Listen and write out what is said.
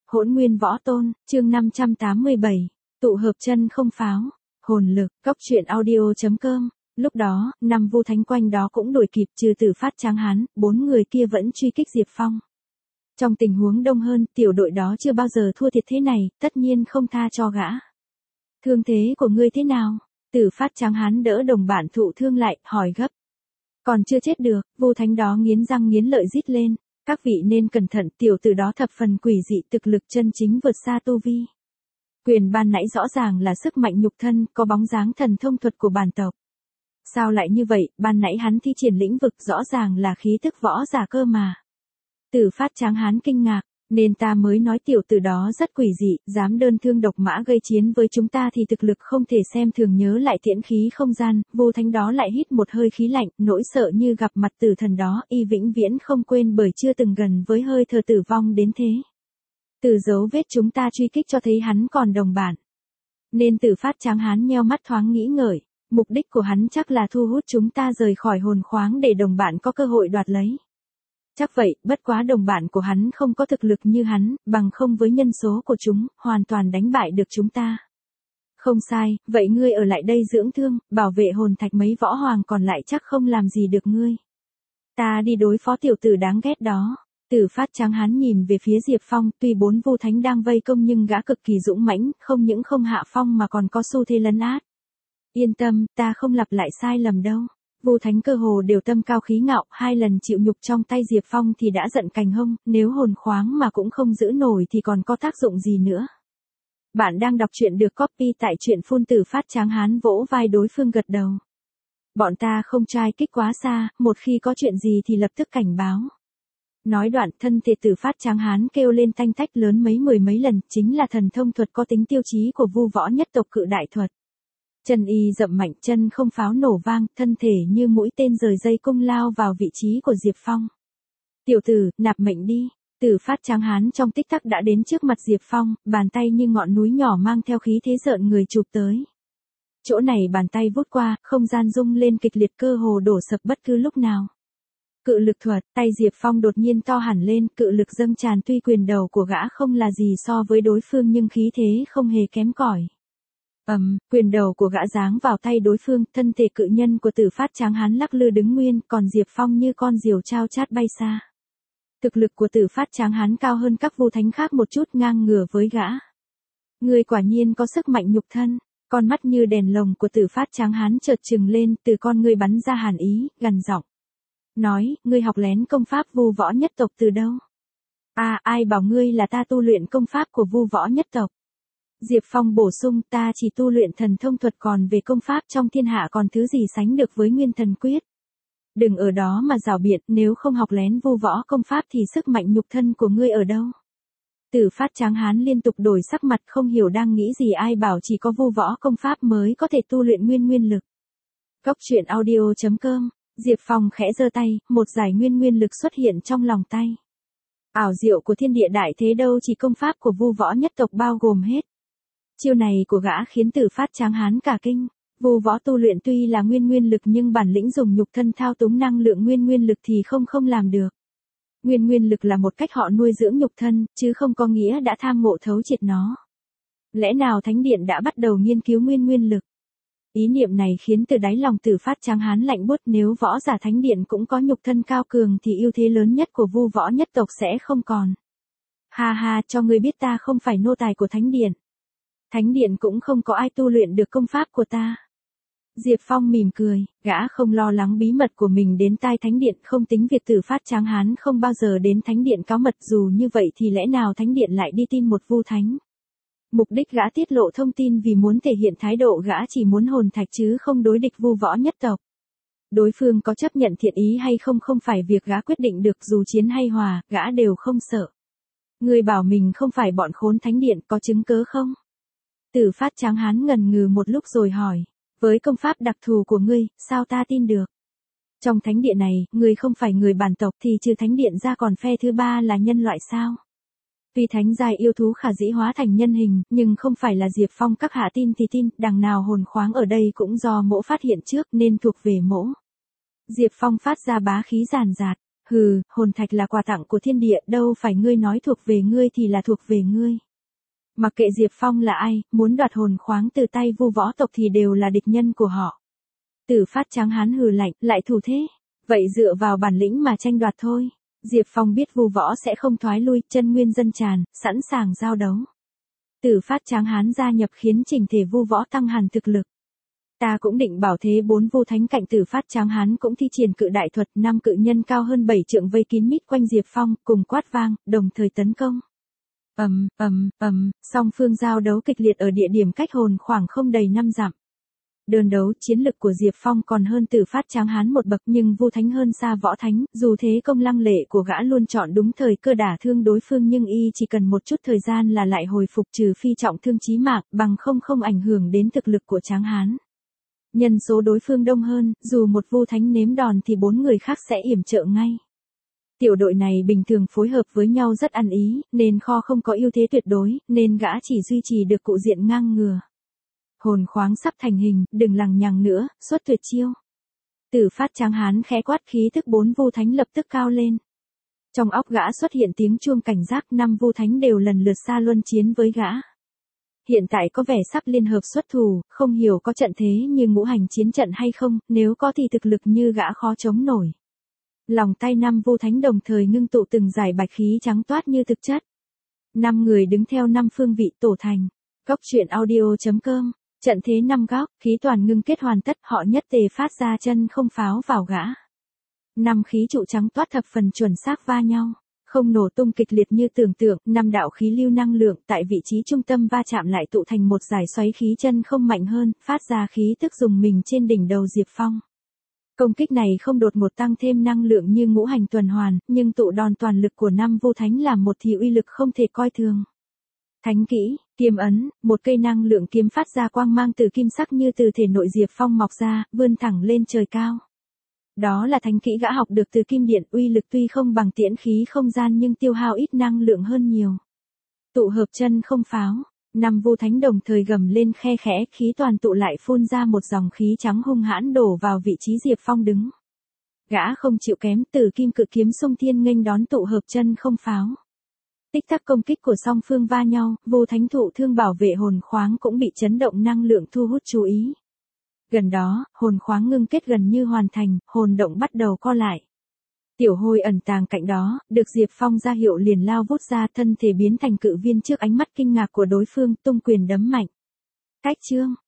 Hỗn Nguyên Võ Tôn, chương 587, tụ hợp chân không pháo, hồn lực, Cốc Truyện Audio.com. Lúc đó, năm Vu Thánh quanh đó cũng đuổi kịp, trừ Tử Phát Tráng Hán, 4 người kia vẫn truy kích Diệp Phong. Trong tình huống đông hơn, tiểu đội đó chưa bao giờ thua thiệt thế này, tất nhiên không tha cho gã. Thương thế của ngươi thế nào? Tử Phát Tráng Hán đỡ đồng bạn thụ thương lại, hỏi gấp. Còn chưa chết được, Vu Thánh đó nghiến răng nghiến lợi rít lên. Các vị nên cẩn thận, tiểu tử đó thập phần quỷ dị, thực lực chân chính vượt xa tu vi. Quyền ban nãy rõ ràng là sức mạnh nhục thân, có bóng dáng thần thông thuật của bản tộc. Sao lại như vậy, ban nãy hắn thi triển lĩnh vực rõ ràng là khí thức võ giả cơ mà. Tử Phát Tráng Hán kinh ngạc, nên ta mới nói tiểu tử đó rất quỷ dị, dám đơn thương độc mã gây chiến với chúng ta thì thực lực không thể xem thường. Nhớ lại tiễn khí không gian, Vu Thánh đó lại hít một hơi khí lạnh, nỗi sợ như gặp mặt tử thần đó, y vĩnh viễn không quên bởi chưa từng gần với hơi thở tử vong đến thế. Từ dấu vết chúng ta truy kích cho thấy hắn còn đồng bản. Nên Tử Phát Tráng Hán nheo mắt thoáng nghĩ ngợi, mục đích của hắn chắc là thu hút chúng ta rời khỏi hồn khoáng để đồng bạn có cơ hội đoạt lấy. Chắc vậy, bất quá đồng bạn của hắn không có thực lực như hắn, bằng không với nhân số của chúng, hoàn toàn đánh bại được chúng ta. Không sai, vậy ngươi ở lại đây dưỡng thương, bảo vệ hồn thạch, mấy võ hoàng còn lại chắc không làm gì được ngươi. Ta đi đối phó tiểu tử đáng ghét đó. Tử Phát Tráng Hán nhìn về phía Diệp Phong, tuy 4 Vu Thánh đang vây công nhưng gã cực kỳ dũng mãnh, không những không hạ phong mà còn có xu thế lấn át. Yên tâm, ta không lặp lại sai lầm đâu. Vu Thánh cơ hồ đều tâm cao khí ngạo, 2 lần chịu nhục trong tay Diệp Phong thì đã giận cành hông, nếu hồn khoáng mà cũng không giữ nổi thì còn có tác dụng gì nữa. Bạn đang đọc truyện được copy tại truyện phun. Tử Phát Tráng Hán vỗ vai đối phương gật đầu. Bọn ta không trai kích quá xa, một khi có chuyện gì thì lập tức cảnh báo. Nói đoạn, thân thể Tử Phát Tráng Hán kêu lên tanh tách lớn mười mấy lần, chính là thần thông thuật có tính tiêu chí của Vu võ nhất tộc Cự Đại Thuật. Chân y dậm mạnh, chân không pháo nổ vang, thân thể như mũi tên rời dây cung lao vào vị trí của Diệp Phong. Tiểu tử, nạp mệnh đi. Tử Phát Tráng Hán trong tích tắc đã đến trước mặt Diệp Phong, bàn tay như ngọn núi nhỏ mang theo khí thế rợn người chụp tới. Chỗ này bàn tay vút qua, không gian rung lên kịch liệt, cơ hồ đổ sập bất cứ lúc nào. Cự lực thuật, tay Diệp Phong đột nhiên to hẳn lên, cự lực dâng tràn, tuy quyền đầu của gã không là gì so với đối phương nhưng khí thế không hề kém cỏi. Quyền đầu của gã giáng vào tay đối phương, thân thể cự nhân của Tử Phát Tráng Hán lắc lư đứng nguyên, còn Diệp Phong như con diều chao chát bay xa. Thực lực của Tử Phát Tráng Hán cao hơn các Vu Thánh khác một chút, ngang ngửa với gã. Người quả nhiên có sức mạnh nhục thân. Con mắt như đèn lồng của Tử Phát Tráng Hán chợt trừng lên, từ con ngươi bắn ra hàn ý, gằn giọng. Nói, ngươi học lén công pháp Vu võ nhất tộc từ đâu? Ai bảo ngươi là ta tu luyện công pháp của Vu võ nhất tộc? Diệp Phong bổ sung, ta chỉ tu luyện thần thông thuật, còn về công pháp trong thiên hạ còn thứ gì sánh được với Nguyên Thần Quyết. Đừng ở đó mà rảo biện, nếu không học lén Vu võ công pháp thì sức mạnh nhục thân của ngươi ở đâu? Tử Phát Tráng Hán liên tục đổi sắc mặt, không hiểu đang nghĩ gì. Ai bảo chỉ có Vu võ công pháp mới có thể tu luyện nguyên lực. Cốc Truyện Audio.com. Diệp Phong khẽ giơ tay, một giải nguyên lực xuất hiện trong lòng tay. Ảo diệu của thiên địa đại thế đâu chỉ công pháp của Vu võ nhất tộc bao gồm hết. Chiêu này của gã khiến Tử Phát Tráng Hán cả kinh. Vu võ tu luyện tuy là nguyên lực nhưng bản lĩnh dùng nhục thân thao túng năng lượng nguyên lực thì không làm được. Nguyên lực là một cách họ nuôi dưỡng nhục thân, chứ không có nghĩa đã tham ngộ thấu triệt nó. Lẽ nào Thánh Điện đã bắt đầu nghiên cứu nguyên lực? Ý niệm này khiến từ đáy lòng Tử Phát Tráng Hán lạnh buốt, nếu võ giả Thánh Điện cũng có nhục thân cao cường thì ưu thế lớn nhất của Vu võ nhất tộc sẽ không còn. Ha, cho ngươi biết ta không phải nô tài của Thánh Điện. Thánh Điện cũng không có ai tu luyện được công pháp của ta. Diệp Phong mỉm cười, gã không lo lắng bí mật của mình đến tai Thánh Điện, không tính việc Tử Phát Tráng Hán không bao giờ đến Thánh Điện cáo mật, dù như vậy thì lẽ nào Thánh Điện lại đi tin một Vu Thánh. Mục đích gã tiết lộ thông tin vì muốn thể hiện thái độ gã chỉ muốn hồn thạch chứ không đối địch Vu võ nhất tộc. Đối phương có chấp nhận thiện ý hay không không phải việc gã quyết định được, dù chiến hay hòa, gã đều không sợ. Người bảo mình không phải bọn khốn Thánh Điện, có chứng cớ không? Tử Phát Tráng Hán ngần ngừ một lúc rồi hỏi, với công pháp đặc thù của ngươi, sao ta tin được? Trong Thánh Điện này, ngươi không phải người bản tộc thì trừ Thánh Điện ra còn phe thứ ba là nhân loại sao? Tuy thánh giai yêu thú khả dĩ hóa thành nhân hình, nhưng không phải là Diệp Phong các hạ tin thì tin, đằng nào hồn khoáng ở đây cũng do mỗ phát hiện trước nên thuộc về mỗ. Diệp Phong phát ra bá khí ràn rạt, Hừ, hồn thạch là quà tặng của thiên địa, đâu phải ngươi nói thuộc về ngươi thì là thuộc về ngươi. Mặc kệ Diệp Phong là ai, muốn đoạt hồn khoáng từ tay Vu võ tộc thì đều là địch nhân của họ. Tử Phát tráng hán hừ lạnh, lại thù thế. Vậy dựa vào bản lĩnh mà tranh đoạt thôi. Diệp Phong biết Vu võ sẽ không thoái lui, chân nguyên dân tràn, sẵn sàng giao đấu. Tử Phát tráng hán gia nhập khiến chỉnh thể Vu võ tăng hẳn thực lực. Ta cũng định bảo thế 4 Vu thánh cạnh Tử Phát tráng hán cũng thi triển cự đại thuật, 5 cự nhân cao hơn 7 trượng vây kín mít quanh Diệp Phong, cùng quát vang, đồng thời tấn công. Song phương giao đấu kịch liệt ở địa điểm cách hồn khoảng không đầy 5 dặm. Đơn đấu chiến lực của Diệp Phong còn hơn Tử Phát tráng hán một bậc, nhưng Vu thánh hơn xa võ thánh, dù thế công lăng lệ của gã luôn chọn đúng thời cơ đả thương đối phương, nhưng y chỉ cần một chút thời gian là lại hồi phục, trừ phi trọng thương chí mạng, bằng không ảnh hưởng đến thực lực của tráng hán. Nhân số đối phương đông hơn, dù một Vu thánh nếm đòn thì 4 người khác sẽ yểm trợ ngay. Tiểu đội này bình thường phối hợp với nhau rất ăn ý, nên kho không có ưu thế tuyệt đối, nên gã chỉ duy trì được cục diện ngang ngửa. Hồn khoáng sắp thành hình, đừng lằng nhằng nữa, xuất tuyệt chiêu. Tử Phát tráng hán khẽ quát, khí thức 4 Vu thánh lập tức cao lên. Trong óc gã xuất hiện tiếng chuông cảnh giác, 5 Vu thánh đều lần lượt xa luân chiến với gã. Hiện tại có vẻ sắp liên hợp xuất thủ, không hiểu có trận thế như ngũ hành chiến trận hay không, nếu có thì thực lực như gã khó chống nổi. Lòng tay 5 Vu thánh đồng thời ngưng tụ từng dải bạch khí trắng toát như thực chất. 5 người đứng theo 5 phương vị tổ thành. Góc truyện audio.com. Trận thế 5 góc, khí toàn ngưng kết hoàn tất, họ nhất tề phát ra chân không pháo vào gã. 5 khí trụ trắng toát thập phần chuẩn xác va nhau, không nổ tung kịch liệt như tưởng tượng, 5 đạo khí lưu năng lượng tại vị trí trung tâm va chạm lại tụ thành một dải xoáy khí chân không mạnh hơn, phát ra khí tức dùng mình trên đỉnh đầu Diệp Phong. Công kích này không đột ngột tăng thêm năng lượng như ngũ hành tuần hoàn, nhưng tụ đòn toàn lực của 5 Vu thánh làm một thì uy lực không thể coi thường. Thánh kỹ, kiếm ấn, một cây năng lượng kiếm phát ra quang mang từ kim sắc như từ thể nội Diệp Phong mọc ra, vươn thẳng lên trời cao. Đó là thánh kỹ gã học được từ kim điện, uy lực tuy không bằng tiễn khí không gian nhưng tiêu hao ít năng lượng hơn nhiều. Tụ hợp chân không pháo, 5 Vu thánh đồng thời gầm lên khe khẽ, khí toàn tụ lại phun ra một dòng khí trắng hung hãn đổ vào vị trí Diệp Phong đứng. Gã không chịu kém, từ kim cự kiếm xung thiên nghênh đón tụ hợp chân không pháo. Tích tắc công kích của song phương va nhau, Vu thánh thụ thương, bảo vệ hồn khoáng cũng bị chấn động năng lượng thu hút chú ý. Gần đó, hồn khoáng ngưng kết gần như hoàn thành, hồn động bắt đầu co lại. Tiểu Hôi ẩn tàng cạnh đó, được Diệp Phong ra hiệu liền lao vút ra, thân thể biến thành cự viên trước ánh mắt kinh ngạc của đối phương, tung quyền đấm mạnh. Cách chương